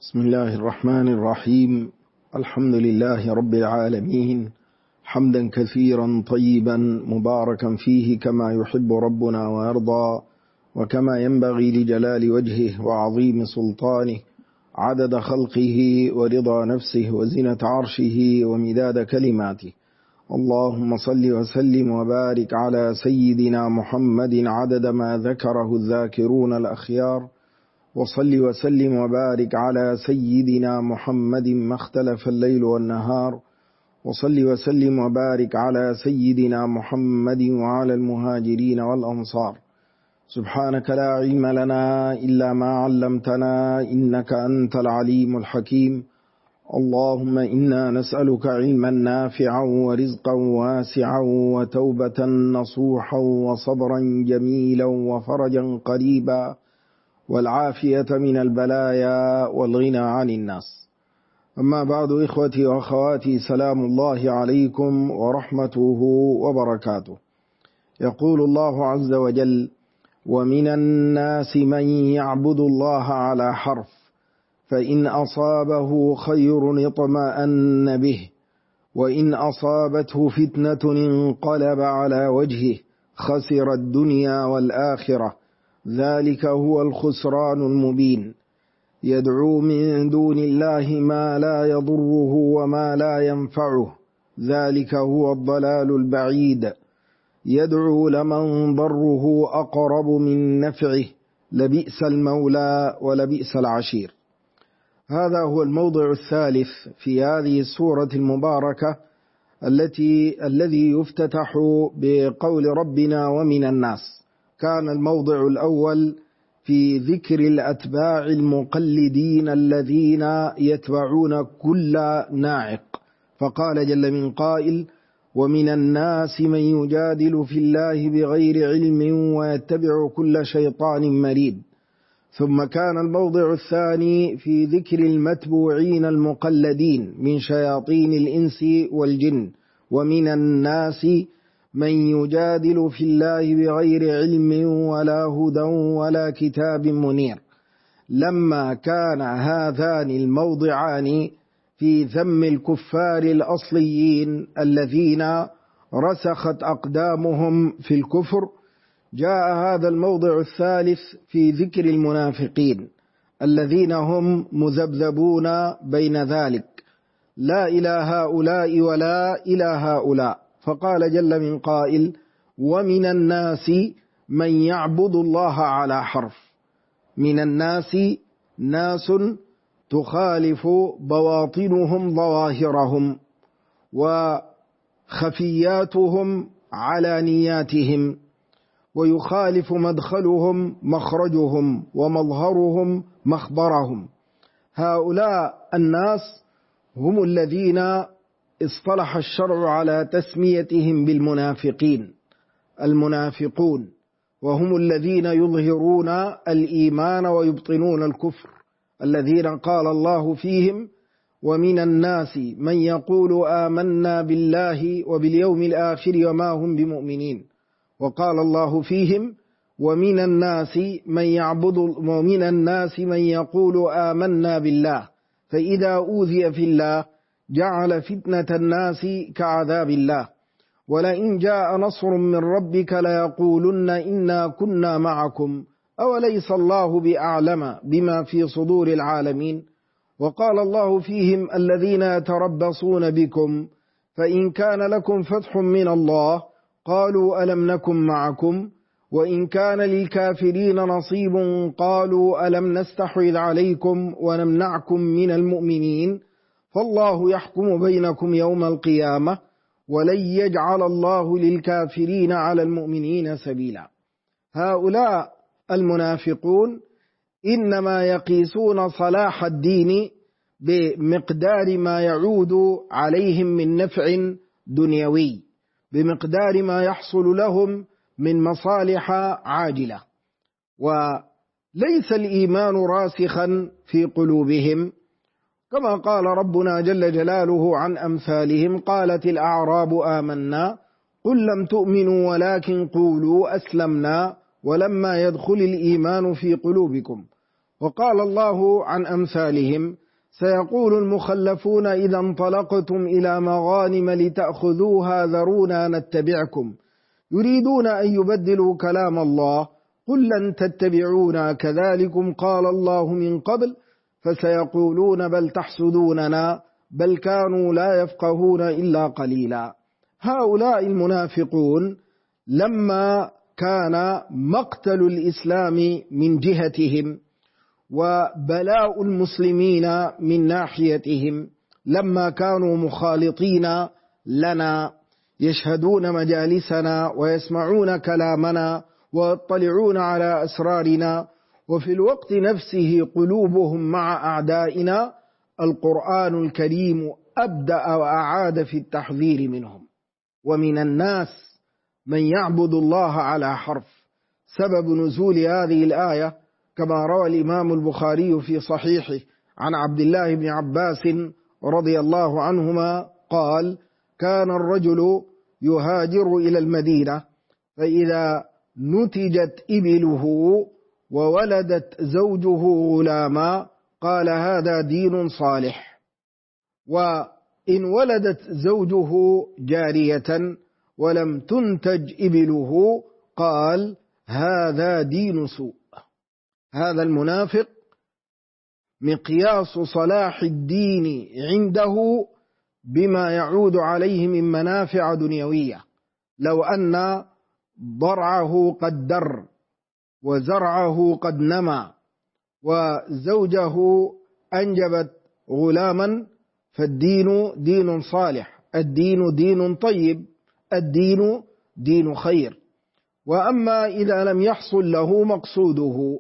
بسم الله الرحمن الرحيم. الحمد لله رب العالمين، حمدا كثيرا طيبا مباركا فيه كما يحب ربنا ويرضى، وكما ينبغي لجلال وجهه وعظيم سلطانه، عدد خلقه ورضا نفسه وزنة عرشه ومداد كلماته. اللهم صل وسلم وبارك على سيدنا محمد عدد ما ذكره الذاكرون الأخيار، وصل وسلم وبارك على سيدنا محمد ما اختلف الليل والنهار، وصل وسلم وبارك على سيدنا محمد وعلى المهاجرين والأنصار. سبحانك لا علم لنا إلا ما علمتنا إنك أنت العليم الحكيم. اللهم إنا نسألك علما نافعا ورزقا واسعا وتوبة نصوحا وصبرا جميلا وفرجا قريبا والعافية من البلايا والغنى عن الناس. أما بعد، إخوتي وأخواتي، سلام الله عليكم ورحمته وبركاته. يقول الله عز وجل: ومن الناس من يعبد الله على حرف، فإن أصابه خير اطمأن به، وإن أصابته فتنة انقلب على وجهه خسر الدنيا والآخرة، ذلك هو الخسران المبين. يدعو من دون الله ما لا يضره وما لا ينفعه، ذلك هو الضلال البعيد. يدعو لمن ضره أقرب من نفعه، لبئس المولى ولبئس العشير. هذا هو الموضع الثالث في هذه السورة المباركة الذي يفتتح بقول ربنا ومن الناس. كان الموضع الأول في ذكر الأتباع المقلدين الذين يتبعون كل ناعق، فقال جل من قائل: ومن الناس من يجادل في الله بغير علم ويتبع كل شيطان مريد. ثم كان الموضع الثاني في ذكر المتبوعين المقلدين من شياطين الإنس والجن، ومن الناس من يجادل في الله بغير علم ولا هدى ولا كتاب منير. لما كان هذان الموضعان في ذم الكفار الأصليين الذين رسخت أقدامهم في الكفر، جاء هذا الموضع الثالث في ذكر المنافقين الذين هم مذبذبون بين ذلك، لا إلى هؤلاء ولا إلى هؤلاء. فقال جل من قائل: ومن الناس من يعبد الله على حرف. من الناس ناس تخالف بواطنهم ظواهرهم وخفياتهم علانياتهم، ويخالف مدخلهم مخرجهم ومظهرهم مخبرهم. هؤلاء الناس هم الذين اصطلح الشرع على تسميتهم بالمنافقين، المنافقون، وهم الذين يظهرون الإيمان ويبطنون الكفر، الذين قال الله فيهم: ومن الناس من يقول آمنا بالله وباليوم الآخر وما هم بمؤمنين. وقال الله فيهم: ومن الناس من يقول آمنا بالله فإذا أوذي في الله جعل فتنة الناس كعذاب الله، ولئن جاء نصر من ربك ليقولن إنا كنا معكم أوليس الله بأعلم بما في صدور العالمين. وقال الله فيهم: الذين يتربصون بكم فإن كان لكم فتح من الله قالوا ألم نكن معكم، وإن كان للكافرين نصيب قالوا ألم نستحوذ عليكم ونمنعكم من المؤمنين، فالله يحكم بينكم يوم القيامة ولن يجعل الله للكافرين على المؤمنين سبيلا. هؤلاء المنافقون إنما يقيسون صلاح الدين بمقدار ما يعود عليهم من نفع دنيوي، بمقدار ما يحصل لهم من مصالح عاجلة، وليس الإيمان راسخا في قلوبهم، كما قال ربنا جل جلاله عن أمثالهم: قالت الأعراب آمنا قل لم تؤمنوا ولكن قولوا أسلمنا ولما يدخل الإيمان في قلوبكم وقال الله عن أمثالهم: سيقول المخلفون إذا انطلقتم إلى مغانم لتأخذوها ذرونا نتبعكم يريدون أن يبدلوا كلام الله قل لن تتبعونا كذلكم قال الله من قبل فسيقولون بل تحسدوننا بل كانوا لا يفقهون إلا قليلا. هؤلاء المنافقون لما كان مقتل الإسلام من جهتهم وبلاء المسلمين من ناحيتهم، لما كانوا مخالطين لنا يشهدون مجالسنا ويسمعون كلامنا ويطلعون على أسرارنا، وفي الوقت نفسه قلوبهم مع أعدائنا، القرآن الكريم أبدأ وأعاد في التحذير منهم. ومن الناس من يعبد الله على حرف. سبب نزول هذه الآية كما روى الإمام البخاري في صحيحه عن عبد الله بن عباس رضي الله عنهما قال: كان الرجل يهاجر إلى المدينة فإذا نتجت إبله وولدت زوجه غلاما قال: هذا دين صالح، وإن ولدت زوجه جارية ولم تنتج إبله قال: هذا دين سوء. هذا المنافق مقياس صلاح الدين عنده بما يعود عليه من منافع دنيوية. لو أن ضرعه قد در وزرعه قد نمى وزوجه أنجبت غلاما فالدين دين صالح، الدين دين طيب، الدين دين خير. وأما إذا لم يحصل له مقصوده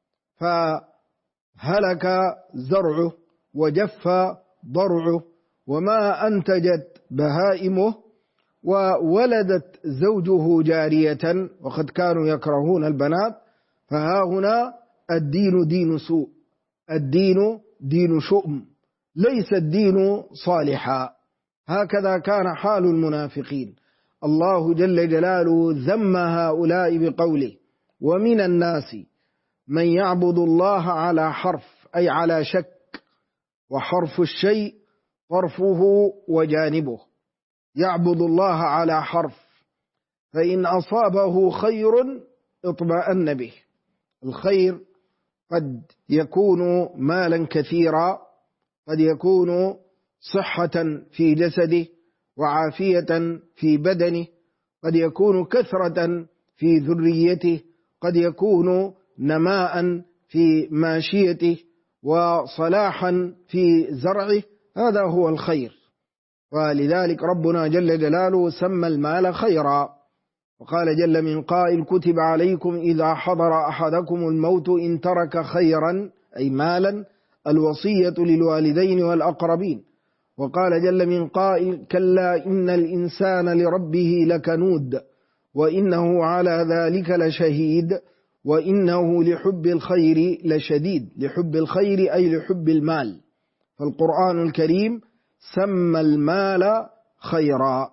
فهلك زرعه وجف ضرعه وما أنتجت بهائمه وولدت زوجه جارية وقد كانوا يكرهون البنات، فها هنا الدين دين سوء، الدين دين شؤم، ليس الدين صالحا. هكذا كان حال المنافقين. الله جل جلاله ذم هؤلاء بقوله: ومن الناس من يعبد الله على حرف، أي على شك، وحرف الشيء طرفه وجانبه. يعبد الله على حرف، فإن أصابه خير اطمأن به. الخير قد يكون مالا كثيرا، قد يكون صحة في جسده وعافية في بدنه، قد يكون كثرة في ذريته، قد يكون نماء في ماشيته وصلاحا في زرعه، هذا هو الخير. ولذلك ربنا جل جلاله سمى المال خيرا، وقال جل من قائل: كتب عليكم إذا حضر أحدكم الموت إن ترك خيرا، أي مالا، الوصية للوالدين والأقربين. وقال جل من قائل: كلا إن الإنسان لربه لكنود وإنه على ذلك لشهيد وإنه لحب الخير لشديد. لحب الخير أي لحب المال، فالقرآن الكريم سمى المال خيرا.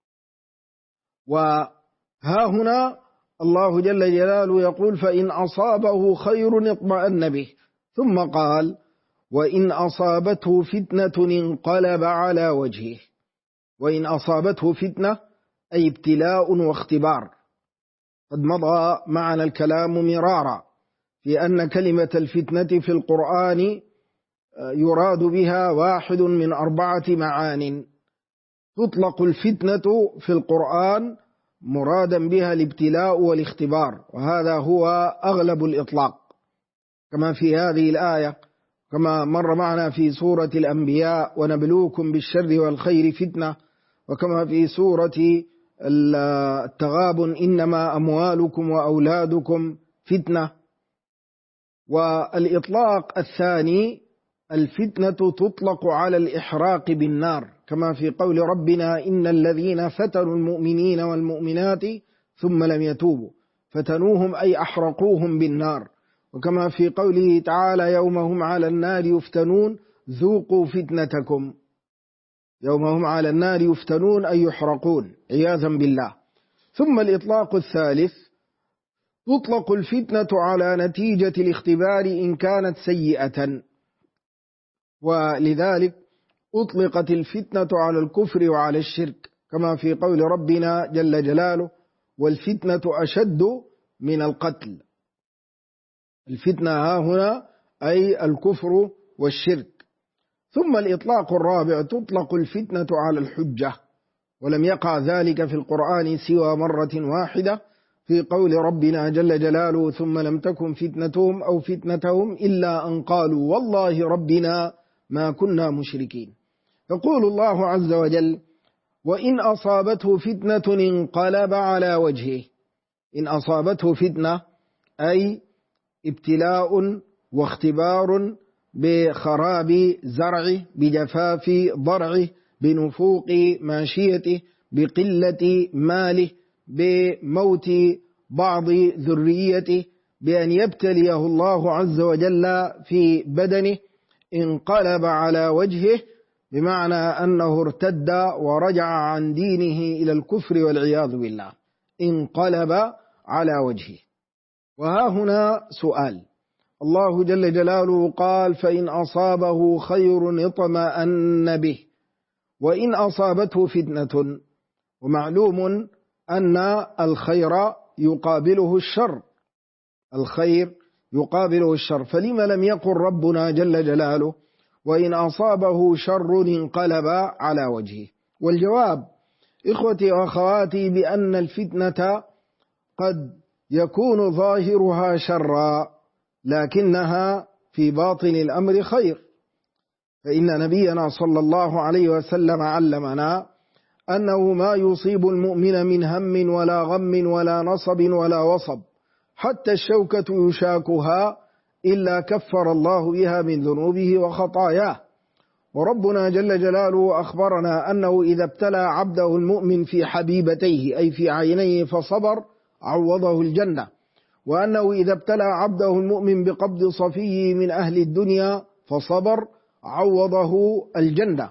وها هنا الله جل جلاله يقول: فإن أصابه خير اطمأن به، ثم قال: وإن أصابته فتنة انقلب على وجهه. وإن أصابته فتنة أي ابتلاء واختبار. قد مضى معنا الكلام مرارا في أن كلمة الفتنة في القرآن يراد بها واحد من 4 معان. تطلق الفتنة في القرآن مرادا بها الابتلاء والاختبار، وهذا هو أغلب الإطلاق، كما في هذه الآية، كما مر معنا في سورة الأنبياء: ونبلوكم بالشر والخير فتنة، وكما في سورة التغابن: إنما أموالكم وأولادكم فتنة. والإطلاق الثاني: الفتنة تطلق على الإحراق بالنار، كما في قول ربنا: إن الذين فتنوا المؤمنين والمؤمنات ثم لم يتوبوا فتنوهم أي أحرقوهم بالنار. وكما في قوله تعالى: يوم هم على النار يفتنون ذوقوا فتنتكم. يوم هم على النار يفتنون أي يحرقون عياذا بالله. ثم الإطلاق الثالث: تطلق الفتنة على نتيجة الاختبار إن كانت سيئة، ولذلك أطلقت الفتنة على الكفر وعلى الشرك، كما في قول ربنا جل جلاله: والفتنة أشد من القتل. الفتنة ها هنا أي الكفر والشرك. ثم الإطلاق الرابع: تطلق الفتنة على الحجة، ولم يقع ذلك في القرآن سوى مرة واحدة في قول ربنا جل جلاله: ثم لم تكن فتنتهم أو فتنتهم إلا أن قالوا والله ربنا ما كنا مشركين. يقول الله عز وجل: وإن أصابته فتنة انقلب على وجهه. إن أصابته فتنة أي ابتلاء واختبار بخراب زرعه، بجفاف ضرعه، بنفوق ماشيته، بقلة ماله، بموت بعض ذريته، بأن يبتليه الله عز وجل في بدنه، انقلب على وجهه بمعنى أنه ارتد ورجع عن دينه إلى الكفر والعياذ بالله، انقلب على وجهه. وها هنا سؤال: الله جل جلاله قال: فإن أصابه خير اطمأن به، وإن أصابته فتنة، ومعلوم أن الخير يقابله الشر، الخير يقابله الشر، فلما لم يقل ربنا جل جلاله: وإن أصابه شر انقلب على وجهه؟ والجواب إخوتي وأخواتي بأن الفتنة قد يكون ظاهرها شرا، لكنها في باطن الأمر خير، فإن نبينا صلى الله عليه وسلم علمنا أنه ما يصيب المؤمن من هم ولا غم ولا نصب ولا وصب حتى الشوكة يشاكها إلا كفر الله بها من ذنوبه وخطاياه. وربنا جل جلاله أخبرنا أنه إذا ابتلى عبده المؤمن في حبيبتيه أي في عينيه فصبر عوضه الجنة، وأنه إذا ابتلى عبده المؤمن بقبض صفيه من أهل الدنيا فصبر عوضه الجنة.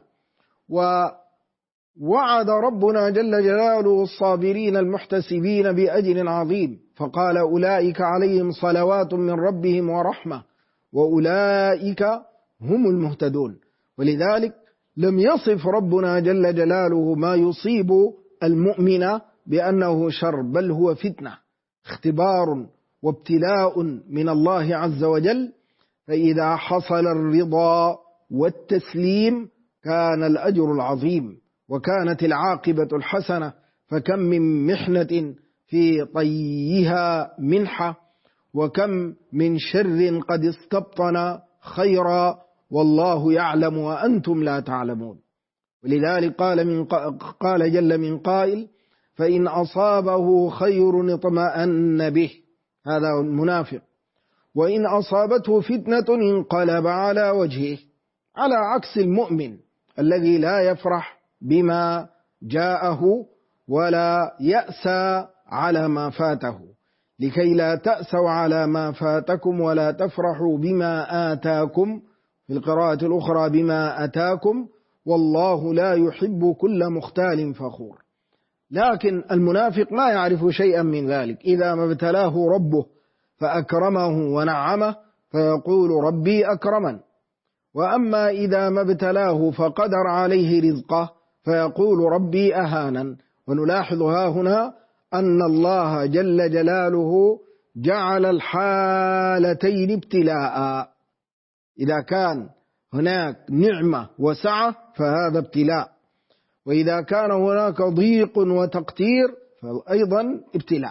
ووعد ربنا جل جلاله الصابرين المحتسبين بأجر عظيم، فقال: أولئك عليهم صلوات من ربهم ورحمة وأولئك هم المهتدون. ولذلك لم يصف ربنا جل جلاله ما يصيب المؤمن بأنه شر، بل هو فتنة، اختبار وابتلاء من الله عز وجل، فإذا حصل الرضا والتسليم كان الأجر العظيم وكانت العاقبة الحسنة. فكم من محنة في طيها منحة، وكم من شر قد استبطن خيرا والله يعلم وأنتم لا تعلمون. ولذلك قال جل من قائل: فإن أصابه خير اطمأن به، هذا المنافق، وإن أصابته فتنة انقلب على وجهه، على عكس المؤمن الذي لا يفرح بما جاءه ولا يأسى على ما فاته، لكي لا تأسوا على ما فاتكم ولا تفرحوا بما آتاكم، في القراءة الأخرى بما أتاكم، والله لا يحب كل مختال فخور. لكن المنافق ما يعرف شيئا من ذلك، إذا ما ابتلاه ربه فأكرمه ونعمه فيقول ربي أكرمن، وأما إذا ما ابتلاه فقدر عليه رزقه فيقول ربي أهانن. ونلاحظ ها هنا أن الله جل جلاله جعل الحالتين ابتلاء، إذا كان هناك نعمة وسعة فهذا ابتلاء، وإذا كان هناك ضيق وتقتير فأيضا ابتلاء.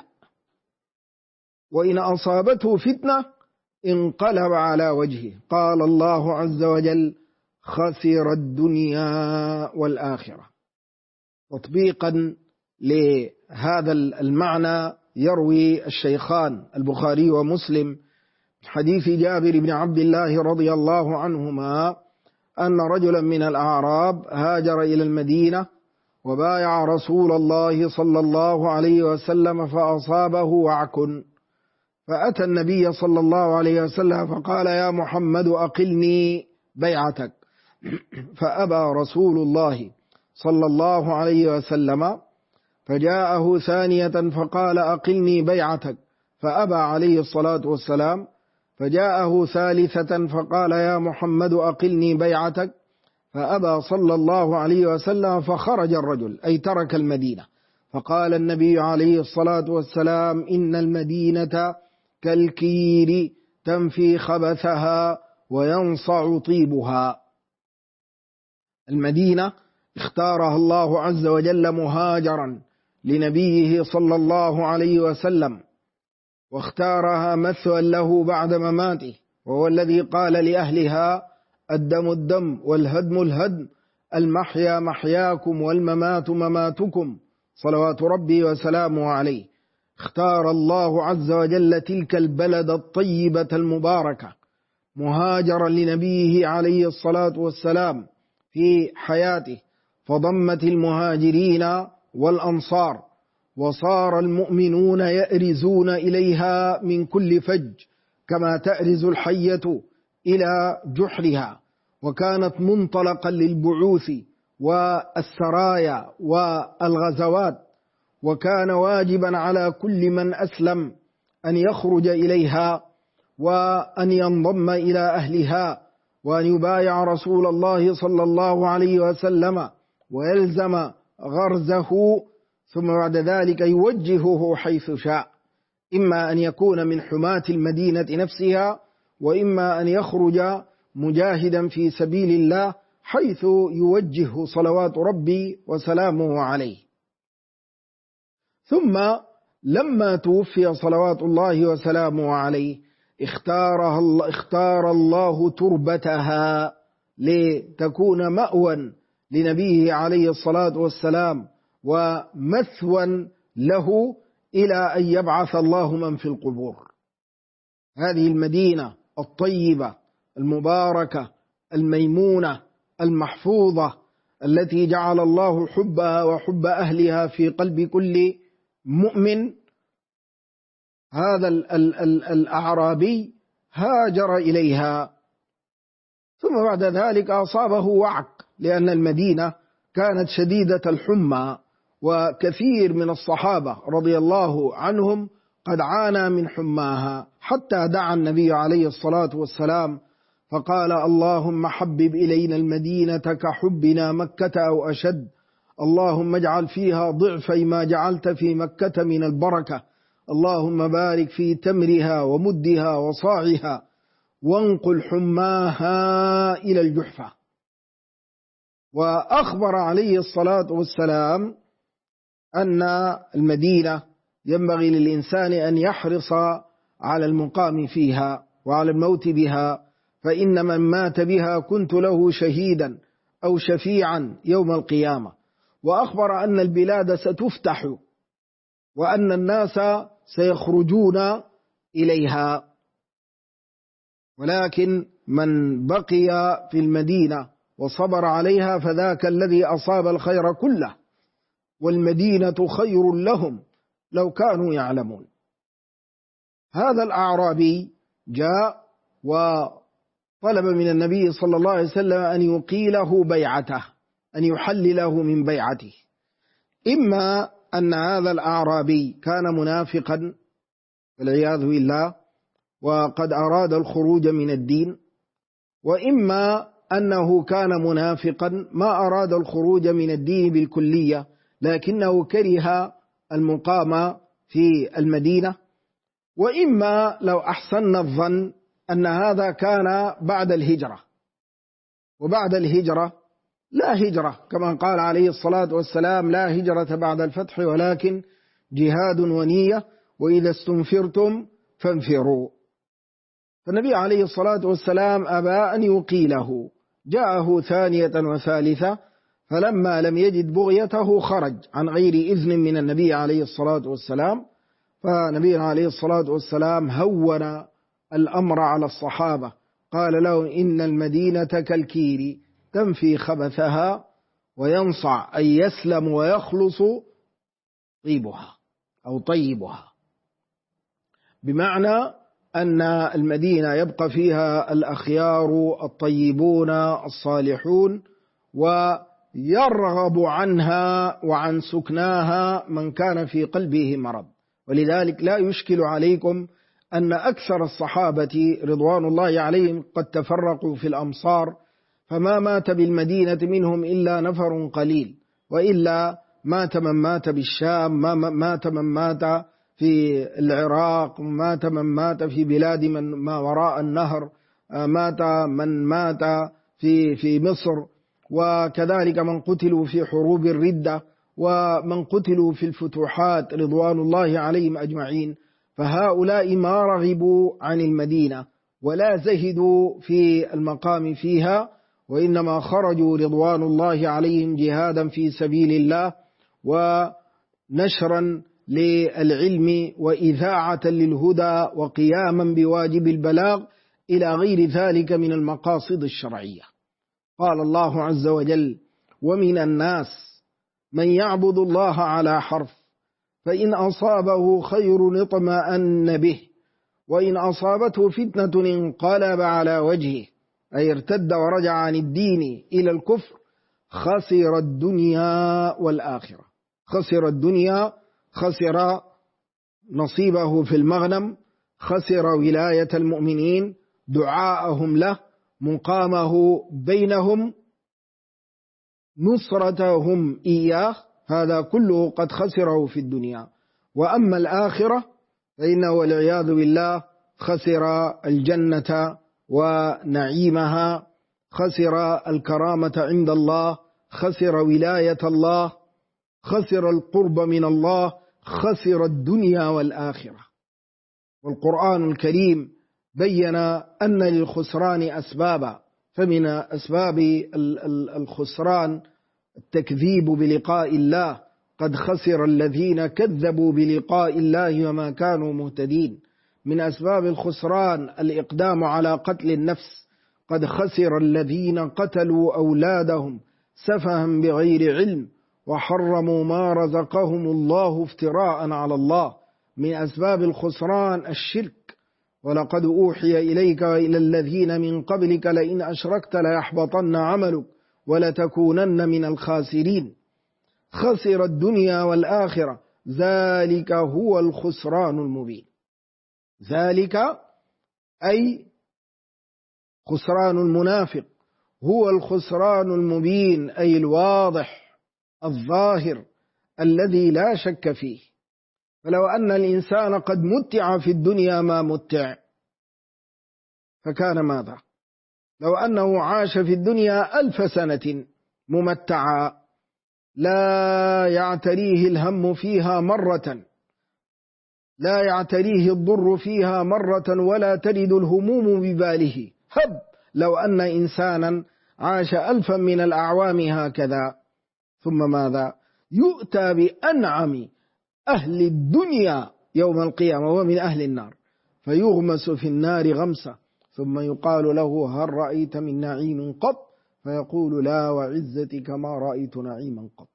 وإن أصابته فتنة انقلب على وجهه، قال الله عز وجل: خسر الدنيا والآخرة. تطبيقا لهذا المعنى يروي الشيخان البخاري ومسلم حديث جابر بن عبد الله رضي الله عنهما أن رجلا من الأعراب هاجر إلى المدينة وبايع رسول الله صلى الله عليه وسلم فأصابه وعك، فأتى النبي صلى الله عليه وسلم فقال: يا محمد أقلني بيعتك، فأبى رسول الله صلى الله عليه وسلم، فجاءه ثانية فقال: أقلني بيعتك، فأبى عليه الصلاة والسلام، فجاءه ثالثة فقال يا محمد أقلني بيعتك، فأبى صلى الله عليه وسلم، فخرج الرجل أي ترك المدينة. فقال النبي عليه الصلاة والسلام إن المدينة كالكير تنفي خبثها وينصع طيبها. المدينة اختارها الله عز وجل مهاجرا لنبيه صلى الله عليه وسلم، واختارها مثوى له بعد مماته، وهو الذي قال لأهلها الدم الدم والهدم الهدم، المحيا محياكم والممات مماتكم، صلوات ربي وسلامه عليه. اختار الله عز وجل تلك البلد الطيبة المباركة مهاجرا لنبيه عليه الصلاة والسلام في حياته، فضمت المهاجرين والأنصار، وصار المؤمنون يأرزون إليها من كل فج كما تأرز الحية إلى جحرها، وكانت منطلقا للبعوث والسرايا والغزوات، وكان واجبا على كل من أسلم أن يخرج إليها وأن ينضم إلى أهلها وأن يبايع رسول الله صلى الله عليه وسلم ويلزم غرزه، ثم بعد ذلك يوجهه حيث شاء، إما أن يكون من حماة المدينة نفسها، وإما أن يخرج مجاهدا في سبيل الله حيث يوجهه صلوات ربي وسلامه عليه. ثم لما توفي صلوات الله وسلامه عليه اختار الله تربتها لتكون مأوى لنبيه عليه الصلاة والسلام ومثوى له إلى أن يبعث الله من في القبور. هذه المدينة الطيبة المباركة الميمونة المحفوظة التي جعل الله حبها وحب أهلها في قلب كل مؤمن، هذا الأعرابي هاجر إليها، ثم بعد ذلك أصابه وعك، لأن المدينة كانت شديدة الحمى، وكثير من الصحابة رضي الله عنهم قد عانى من حماها، حتى دعا النبي عليه الصلاة والسلام فقال اللهم حبب إلينا المدينة كحبنا مكة أو أشد، اللهم اجعل فيها ضعفي ما جعلت في مكة من البركة، اللهم بارك في تمرها ومدها وصاعها وانقل حماها إلى الجحفة. وأخبر عليه الصلاة والسلام أن المدينة ينبغي للإنسان أن يحرص على المقام فيها وعلى الموت بها، فإن من مات بها كنت له شهيدا أو شفيعا يوم القيامة. وأخبر أن البلاد ستفتح وأن الناس سيخرجون إليها، ولكن من بقي في المدينة وصبر عليها فذاك الذي أصاب الخير كله، والمدينة خير لهم لو كانوا يعلمون. هذا الأعرابي جاء وطلب من النبي صلى الله عليه وسلم أن يقيله بيعته، أن يحلله من بيعته. إما أن هذا الأعرابي كان منافقا والعياذ بالله وقد أراد الخروج من الدين، وإما أنه كان منافقا ما أراد الخروج من الدين بالكلية، لكنه كره المقام في المدينة، وإما لو أحسن الظن أن هذا كان بعد الهجرة، وبعد الهجرة لا هجرة كما قال عليه الصلاة والسلام لا هجرة بعد الفتح ولكن جهاد ونية، وإذا استنفرتم فانفروا. فالنبي عليه الصلاة والسلام أبى أن يقيله، جاءه ثانية وثالثة، فلما لم يجد بغيته خرج عن غير إذن من النبي عليه الصلاة والسلام. فنبي عليه الصلاة والسلام هون الأمر على الصحابة، قال لهم إن المدينة كالكير تنفي خبثها وينصع أن يسلم ويخلص طيبها أو طيبها، بمعنى أن المدينة يبقى فيها الأخيار الطيبون الصالحون، ويرغب عنها وعن سكناها من كان في قلبه مرض، ولذلك لا يشكل عليكم أن أكثر الصحابة رضوان الله عليهم قد تفرقوا في الأمصار، فما مات بالمدينة منهم إلا نفر قليل، وإلا مات من مات بالشام، مات من مات في العراق، مات من مات في بلاد من ما وراء النهر، مات من مات في مصر، وكذلك من قتلوا في حروب الردة، ومن قتلوا في الفتوحات رضوان الله عليهم أجمعين. فهؤلاء ما رغبوا عن المدينة ولا زهدوا في المقام فيها، وإنما خرجوا رضوان الله عليهم جهادا في سبيل الله ونشرا للعلم وإذاعة للهدى وقياما بواجب البلاغ إلى غير ذلك من المقاصد الشرعية. قال الله عز وجل: ومن الناس من يعبد الله على حرف، فإن أصابه خير اطمأن به، وإن أصابته فتنة انقلب على وجهه، أي ارتد ورجع عن الدين إلى الكفر، خسر الدنيا والآخرة. خسر الدنيا، خسر نصيبه في المغنم، خسر ولاية المؤمنين، دعاءهم له، مقامه بينهم، نصرتهم إياه، هذا كله قد خسره في الدنيا. وأما الآخرة فإنه والعياذ بالله خسر الجنة ونعيمها، خسر الكرامة عند الله، خسر ولاية الله، خسر القرب من الله، خسر الدنيا والآخرة. والقرآن الكريم بين أن للخسران أسبابا، فمن أسباب الخسران التكذيب بلقاء الله، قد خسر الذين كذبوا بلقاء الله وما كانوا مهتدين. من أسباب الخسران الإقدام على قتل النفس، قد خسر الذين قتلوا أولادهم سفها بغير علم وحرموا ما رزقهم الله افتراء على الله. من أسباب الخسران الشرك، ولقد أوحي إليك وإلى الذين من قبلك لئن أشركت ليحبطن عملك ولتكونن من الخاسرين. خسر الدنيا والآخرة، ذلك هو الخسران المبين. ذلك أي خسران المنافق هو الخسران المبين، أي الواضح الظاهر الذي لا شك فيه. فلو أن الإنسان قد متع في الدنيا ما متع فكان ماذا؟ لو أنه عاش في الدنيا 1000 سنة ممتعا لا يعتريه الهم فيها مرة، لا يعتريه الضر فيها مرة، ولا ترد الهموم بباله. هب لو أن إنسانا عاش 1000 من الأعوام هكذا، ثم ماذا؟ يؤتى بأنعم أهل الدنيا يوم القيامة ومن أهل النار، فيغمس في النار غمسة، ثم يقال له: هل رأيت من نعيم قط؟ فيقول: لا وعزتك ما رأيت نعيما قط.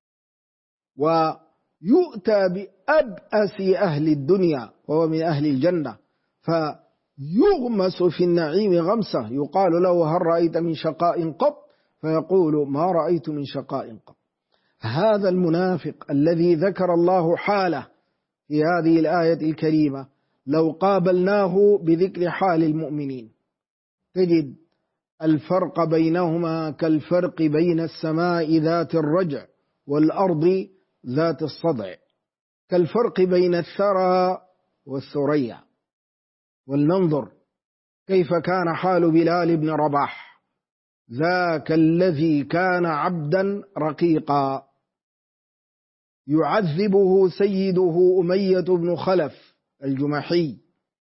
ويؤتى بأبأس أهل الدنيا وهو من أهل الجنة، فيغمس في النعيم غمسة، يقال له: هل رأيت من شقاء قط؟ فيقول: ما رأيت من شقاء قط. هذا المنافق الذي ذكر الله حاله في هذه الآية الكريمة، لو قابلناه بذكر حال المؤمنين تجد الفرق بينهما كالفرق بين السماء ذات الرجع والأرض ذات الصدع، كالفرق بين الثرى والثريا. ولننظر كيف كان حال بلال بن رباح، ذاك الذي كان عبدا رقيقا يعذبه سيده أمية بن خلف الجمحي،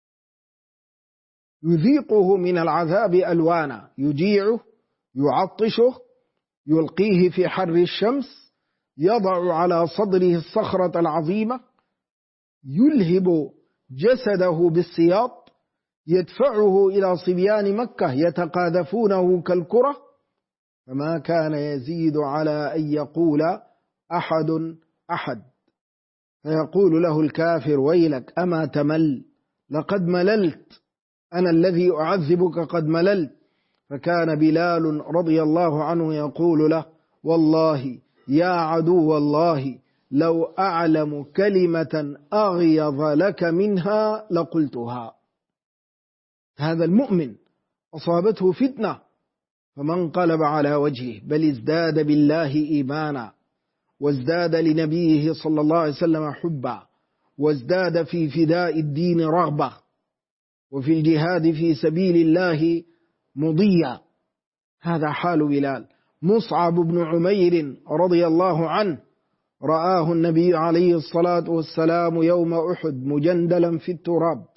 يذيقه من العذاب ألوانا، يجيعه، يعطشه، يلقيه في حر الشمس، يضع على صدره الصخرة العظيمة، يلهب جسده بالسياط، يدفعه إلى صبيان مكة يتقاذفونه كالكرة، فما كان يزيد على أن يقول أحد أحد، فيقول له الكافر: ويلك أما تمل، لقد مللت، أنا الذي أعذبك قد مللت. فكان بلال رضي الله عنه يقول له: والله يا عدو الله لو أعلم كلمة أغيظ لك منها لقلتها. هذا المؤمن أصابته فتنة فما انقلب على وجهه، بل ازداد بالله إيمانا، وازداد لنبيه صلى الله عليه وسلم حبا، وازداد في فداء الدين رغبة، وفي الجهاد في سبيل الله مضيا. هذا حال بلال. مصعب بن عمير رضي الله عنه رآه النبي عليه الصلاة والسلام يوم أحد مجندلا في التراب،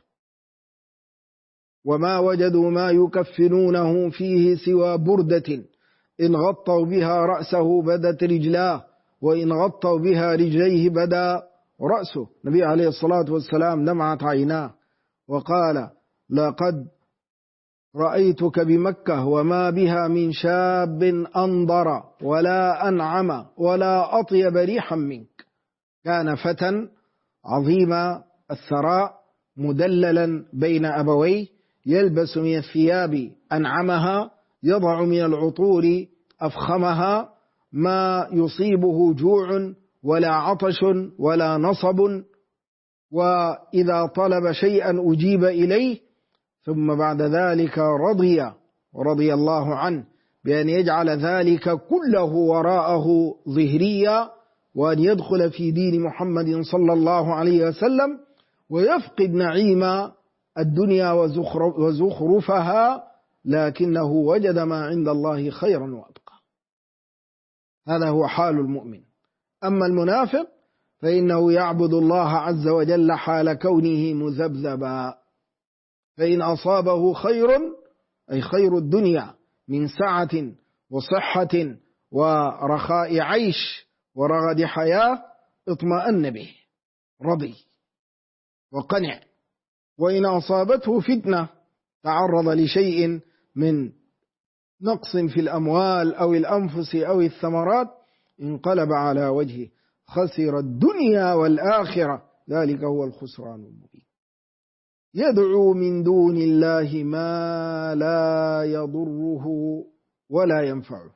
وما وجدوا ما يكفنونه فيه سوى بردة إن غطوا بها رأسه بدت رجلاه، وإن غطوا بها رجليه بدا رأسه. النبي عليه الصلاة والسلام دمعت عيناه وقال: لقد رأيتك بمكة وما بها من شاب أنظر ولا أنعم ولا أطيب ريحا منك. كان فتى عظيم الثراء مدللا بين أبويه، يلبس من الثياب أنعمها، يضع من العطور أفخمها، ما يصيبه جوع ولا عطش ولا نصب، وإذا طلب شيئا أجيب إليه. ثم بعد ذلك رضي الله عنه بأن يجعل ذلك كله وراءه ظهريا، وأن يدخل في دين محمد صلى الله عليه وسلم ويفقد نعيم الدنيا وزخرفها، لكنه وجد ما عند الله خيرا وأبقى. هذا هو حال المؤمن. أما المنافق فإنه يعبد الله عز وجل حال كونه مذبذبا، فإن أصابه خير أي خير الدنيا من سعة وصحة ورخاء عيش ورغد حياة اطمأن به، رضي وقنع. وإن أصابته فتنة تعرض لشيء من نقص في الأموال أو الأنفس أو الثمرات انقلب على وجهه، خسر الدنيا والآخرة، ذلك هو الخسران المبين. يدعو من دون الله ما لا يضره ولا ينفعه.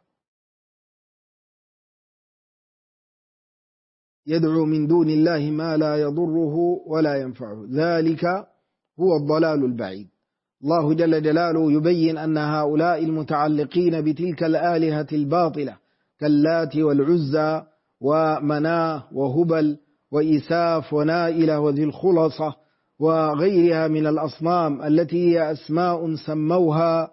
يدعو من دون الله ما لا يضره ولا ينفعه، ذلك هو الضلال البعيد. الله جل جلاله يبين أن هؤلاء المتعلقين بتلك الآلهة الباطلة كاللات والعزى ومناه وهبل وإساف ونائلة وذي الخلصة وغيرها من الأصنام التي هي أسماء سموها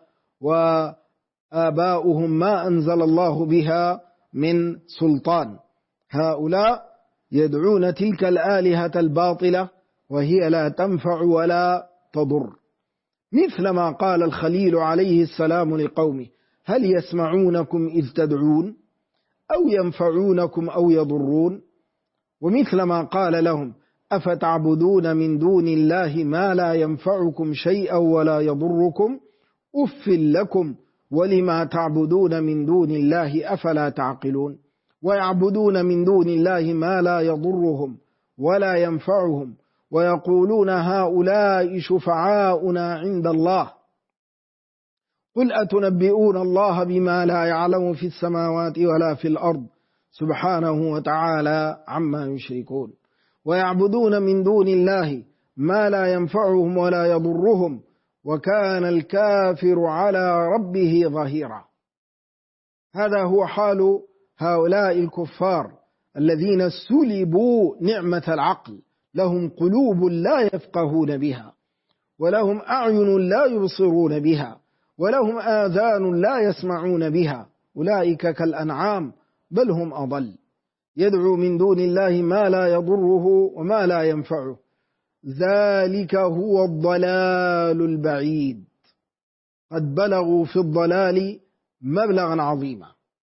وآباؤهم ما أنزل الله بها من سلطان، هؤلاء يدعون تلك الآلهة الباطلة وهي لا تنفع ولا تضر. مثل ما قال الخليل عليه السلام لقومه: هل يسمعونكم إذ تدعون أو ينفعونكم أو يضرون؟ ومثل ما قال لهم: أفتعبدون من دون الله ما لا ينفعكم شيئا ولا يضركم أف لكم ولما تعبدون من دون الله أفلا تعقلون. ويعبدون من دون الله ما لا يضرهم ولا ينفعهم ويقولون هؤلاء شفعاؤنا عند الله قل أتنبئون الله بما لا يعلم في السماوات ولا في الأرض سبحانه وتعالى عما يشركون. ويعبدون من دون الله ما لا ينفعهم ولا يضرهم وكان الكافر على ربه ظهيرا. هذا هو حال هؤلاء الكفار الذين سلبوا نعمة العقل، لهم قلوب لا يفقهون بها، ولهم أعين لا يبصرون بها، ولهم آذان لا يسمعون بها، أولئك كالأنعام بل هم أضل. يدعو من دون الله ما لا يضره وما لا ينفعه، ذلك هو الضلال البعيد. قد بلغوا في الضلال مبلغا عظيما.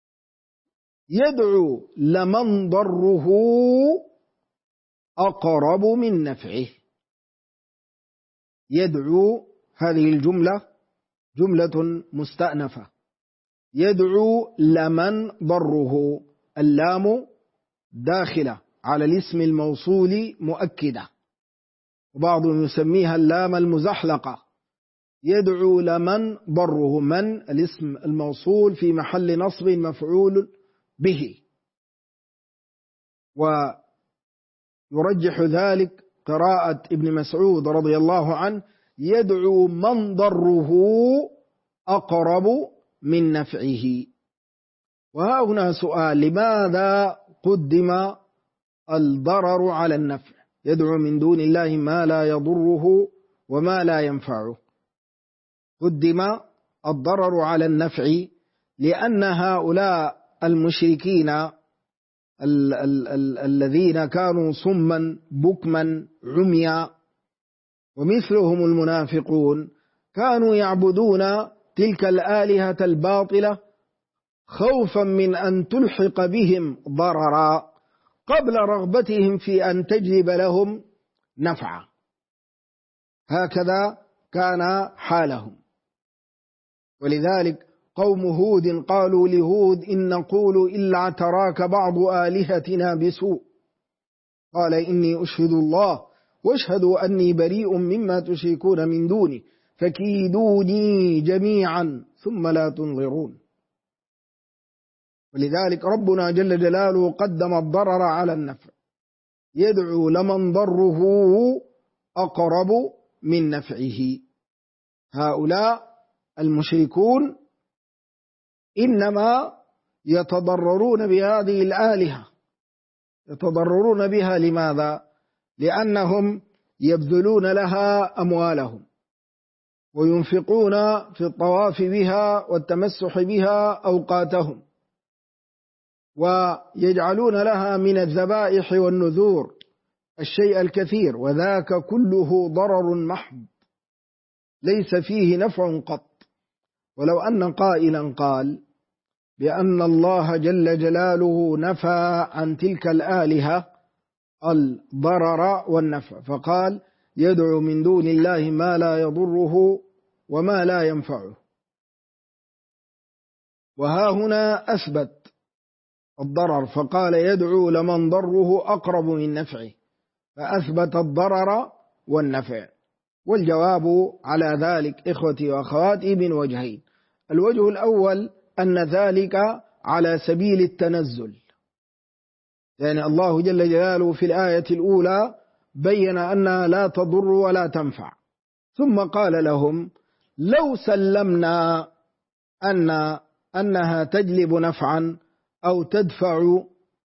يدعو لمن ضره أقرب من نفعه. يدعو هذه الجملة جملة مستأنفة، يدعو لمن ضره، اللام داخلة على الاسم الموصول مؤكدة، وبعضهم يسميها اللام المزحلقة. يدعو لمن ضره، من الاسم الموصول في محل نصب مفعول به، يرجح ذلك قراءة ابن مسعود رضي الله عنه: يدعو من ضره أقرب من نفعه. وها هنا سؤال: لماذا قدم الضرر على النفع؟ يدعو من دون الله ما لا يضره وما لا ينفعه. قدم الضرر على النفع لأن هؤلاء المشركين الذين كانوا صما بكما عميا ومثلهم المنافقون كانوا يعبدون تلك الآلهة الباطلة خوفا من أن تلحق بهم ضررا قبل رغبتهم في أن تجلب لهم نفعا. هكذا كان حالهم. ولذلك قوم هود قالوا لهود: إن نقول إلا اعتراك بعض آلهتنا بسوء، قال: إني أشهد الله واشهدوا أني بريء مما تشركون من دوني فكيدوني جميعا ثم لا تنظرون. ولذلك ربنا جل جلاله قدم الضرر على النفع، يدعو لمن ضره أقرب من نفعه. هؤلاء المشركون إنما يتضررون بهذه الآلهة، يتضررون بها. لماذا؟ لأنهم يبذلون لها أموالهم وينفقون في الطواف بها والتمسح بها أوقاتهم، ويجعلون لها من الذبائح والنذور الشيء الكثير، وذاك كله ضرر محض ليس فيه نفع قط. ولو أن قائلا قال بأن الله جل جلاله نفى عن تلك الآلهة الضرر والنفع، فقال: يدعو من دون الله ما لا يضره وما لا ينفعه. وها هنا أثبت الضرر فقال: يدعو لمن ضره أقرب من نفعه، فأثبت الضرر والنفع. والجواب على ذلك إخوتي وأخواتي من وجهين: الوجه الأول أن ذلك على سبيل التنزل، يعني الله جل جلاله في الآية الأولى بين أنها لا تضر ولا تنفع، ثم قال لهم: لو سلمنا أنها تجلب نفعا أو تدفع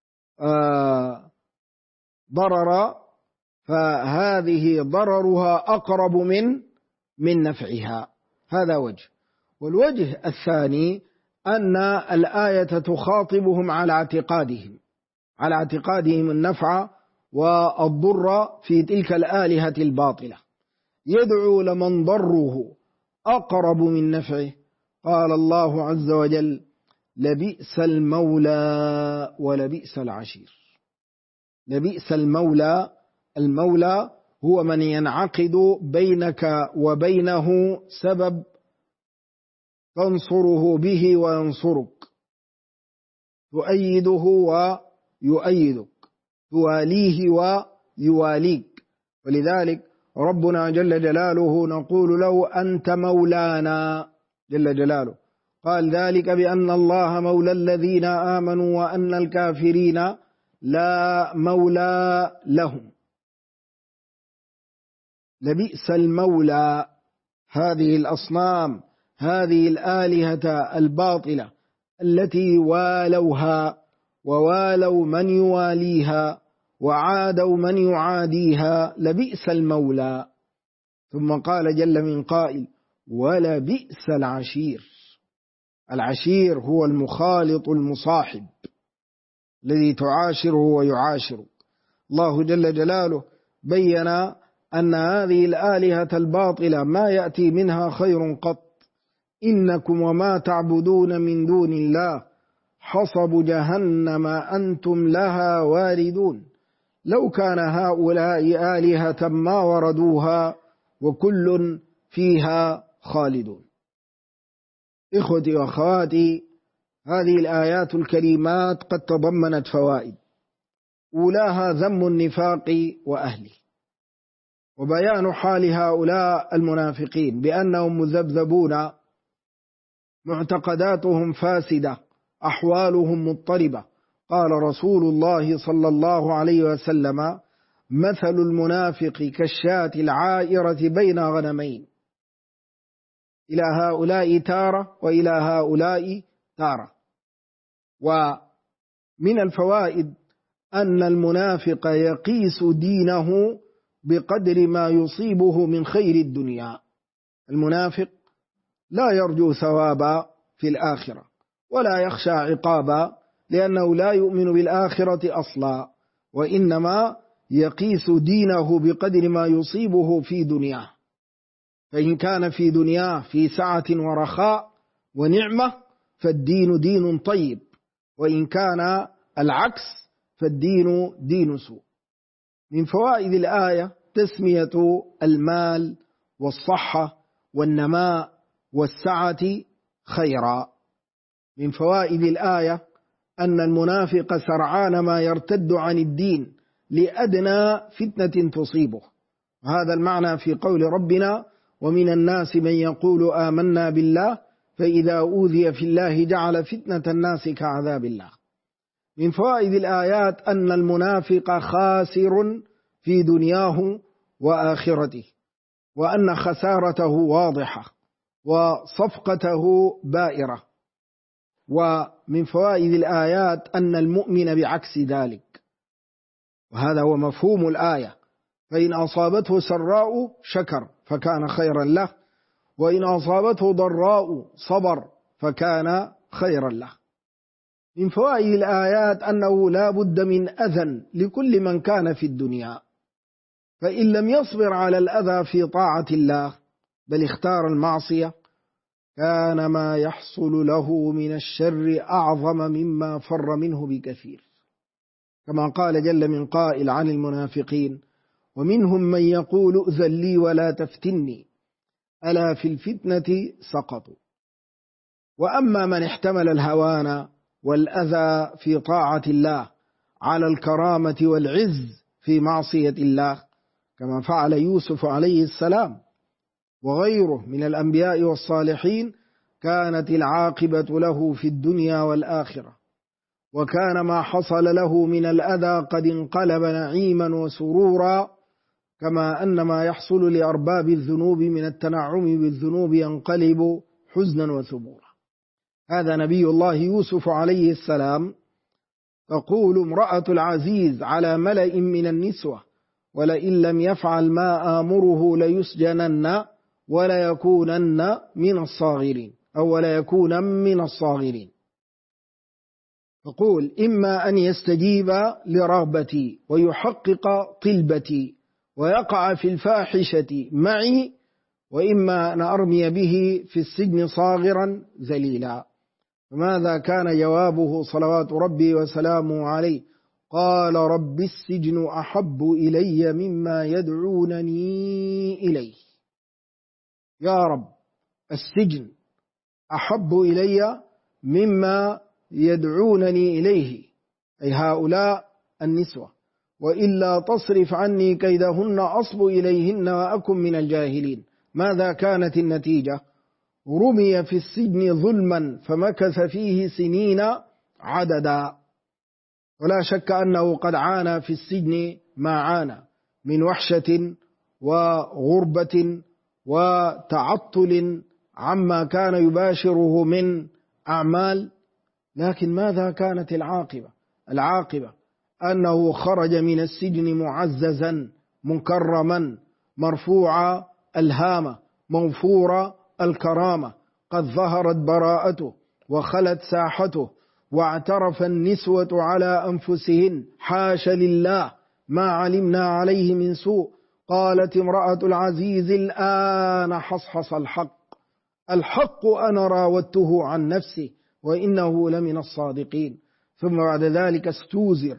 ضررا فهذه ضررها أقرب من نفعها. هذا وجه. والوجه الثاني أن الآية تخاطبهم على اعتقادهم النفع والضر في تلك الآلهة الباطلة. يدعو لمن ضره أقرب من نفعه. قال الله عز وجل: لبئس المولى ولبئس العشير. لبئس المولى، المولى هو من ينعقد بينك وبينه سبب تنصره به وينصرك، تؤيده ويؤيدك، تواليه ويواليك. ولذلك ربنا جل جلاله نقول له: أنت مولانا جل جلاله. قال ذلك بأن الله مولى الذين آمنوا وأن الكافرين لا مولى لهم. لبئس المولى، هذه الأصنام، هذه الآلهة الباطلة التي والوها ووالوا من يواليها وعادوا من يعاديها، لبئس المولى. ثم قال جل من قائل: ولبئس العشير. العشير هو المخالط المصاحب الذي تعاشره ويعاشرك. الله جل جلاله بين أن هذه الآلهة الباطلة ما يأتي منها خير قط. إنكم وما تعبدون من دون الله حصب جهنم أنتم لها واردون. لو كان هؤلاء آلهة ما وردوها وكل فيها خالدون. إخوتي وأخواتي، هذه الآيات الكريمات قد تضمنت فوائد. أولاها ذم النفاق وأهله، وبيان حال هؤلاء المنافقين بأنهم مذبذبون، معتقداتهم فاسدة، أحوالهم مضطربة. قال رسول الله صلى الله عليه وسلم: مثل المنافق كالشاة العائرة بين غنمين، إلى هؤلاء تارة وإلى هؤلاء تارة. ومن الفوائد أن المنافق يقيس دينه بقدر ما يصيبه من خير الدنيا. المنافق لا يرجو ثوابا في الآخرة ولا يخشى عقابا، لأنه لا يؤمن بالآخرة أصلا، وإنما يقيس دينه بقدر ما يصيبه في دنياه. فإن كان في دنياه في سعة ورخاء ونعمة فالدين دين طيب، وإن كان العكس فالدين دين سوء. من فوائد الآية تسمية المال والصحة والنماء والسعة خيرا. من فوائد الآية أن المنافق سرعان ما يرتد عن الدين لأدنى فتنة تصيبه، وهذا المعنى في قول ربنا: ومن الناس من يقول آمنا بالله فإذا أوذي في الله جعل فتنة الناس كعذاب الله. من فوائد الآيات أن المنافق خاسر في دنياه وآخرته، وأن خسارته واضحة وصفقته بائرة. ومن فوائد الآيات أن المؤمن بعكس ذلك، وهذا هو مفهوم الآية: فإن أصابته سراء شكر فكان خيرا له، وإن أصابته ضراء صبر فكان خيرا له. من فوائد الآيات أنه لا بد من أذى لكل من كان في الدنيا، فإن لم يصبر على الأذى في طاعة الله بل اختار المعصية كان ما يحصل له من الشر أعظم مما فر منه بكثير، كما قال جل من قائل عن المنافقين: ومنهم من يقول ائذن لي ولا تفتني ألا في الفتنة سقطوا. وأما من احتمل الهوان والأذى في طاعة الله على الكرامة والعز في معصية الله، كما فعل يوسف عليه السلام وغيره من الأنبياء والصالحين، كانت العاقبة له في الدنيا والآخرة، وكان ما حصل له من الأذى قد انقلب نعيما وسرورا، كما أن ما يحصل لأرباب الذنوب من التنعم بالذنوب ينقلب حزنا وثبورا. هذا نبي الله يوسف عليه السلام. تقول امرأة العزيز على ملأ من النسوة: ولئن لم يفعل ما آمره ليسجنن وليكونن من الصاغرين، أو وليكون من الصاغرين. تقول: إما أن يستجيب لرغبتي ويحقق طلبتي ويقع في الفاحشة معي، وإما أن أرمي به في السجن صاغرا ذليلا. فماذا كان جوابه صلوات ربي وسلامه عليه؟ قال: رب السجن أحب إلي مما يدعونني إليه. يا رب، السجن أحب إلي مما يدعونني إليه، أي هؤلاء النسوة، وإلا تصرف عني كيدهن أصب إليهن وأكن من الجاهلين. ماذا كانت النتيجة؟ رمي في السجن ظلما فمكث فيه سنين عددا. ولا شك أنه قد عانى في السجن ما عانى من وحشة وغربة وتعطل عما كان يباشره من أعمال. لكن ماذا كانت العاقبة؟ العاقبة أنه خرج من السجن معززا مكرما مرفوع الهامة موفور الكرامة، قد ظهرت براءته وخلت ساحته، واعترف النسوة على أنفسهن: حاش لله ما علمنا عليه من سوء. قالت امرأة العزيز: الآن حصحص الحق أنا راودته عن نفسه وإنه لمن الصادقين. ثم بعد ذلك استوزر،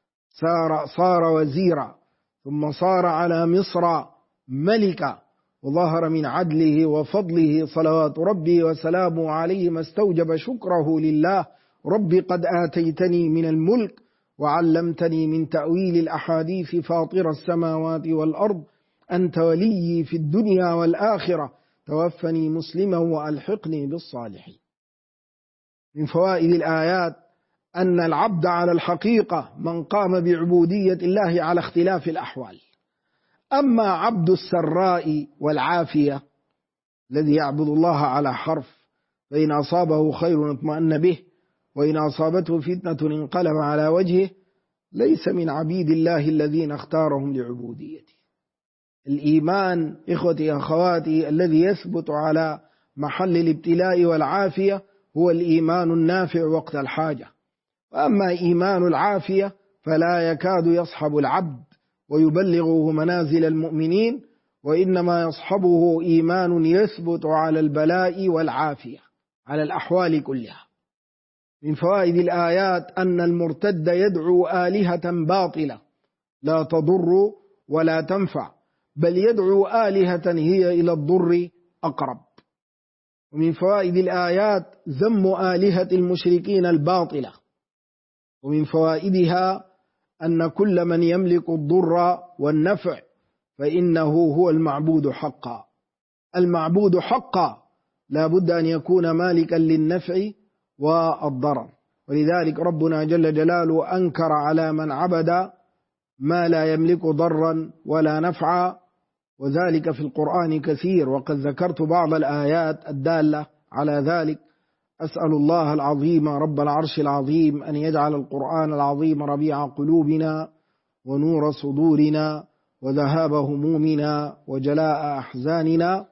صار وزيرا، ثم صار على مصر ملكا، وظهر من عدله وفضله صلوات ربي وسلامه عليه ما استوجب شكره لله: رب قد آتيتني من الملك وعلمتني من تأويل الأحاديث فاطر السماوات والأرض، أنت ولي في الدنيا والآخرة، توفني مسلما وألحقني بالصالحين. من فوائد الآيات أن العبد على الحقيقة من قام بعبودية الله على اختلاف الأحوال. أما عبد السراء والعافية الذي يعبد الله على حرف، فإن أصابه خير اطمأن به، وإن أصابته فتنة انقلب على وجهه، ليس من عبيد الله الذين اختارهم لعبوديته. الإيمان إخوتي أخواتي الذي يثبت على محل الابتلاء والعافية هو الإيمان النافع وقت الحاجة. وأما إيمان العافية فلا يكاد يصحب العبد ويبلغه منازل المؤمنين، وإنما يصحبه إيمان يثبت على البلاء والعافية على الأحوال كلها. من فوائد الآيات أن المرتد يدعو آلهة باطلة لا تضر ولا تنفع، بل يدعو آلهة هي إلى الضر أقرب. ومن فوائد الآيات ذم آلهة المشركين الباطلة. ومن فوائدها أن كل من يملك الضر والنفع فإنه هو المعبود حقا. المعبود حقا لا بد أن يكون مالكا للنفع والضرر، ولذلك ربنا جل جلاله أنكر على من عبد ما لا يملك ضرا ولا نفعا، وذلك في القرآن كثير، وقد ذكرت بعض الآيات الدالة على ذلك. أسأل الله العظيم رب العرش العظيم أن يجعل القرآن العظيم ربيع قلوبنا ونور صدورنا وذهاب همومنا وجلاء أحزاننا،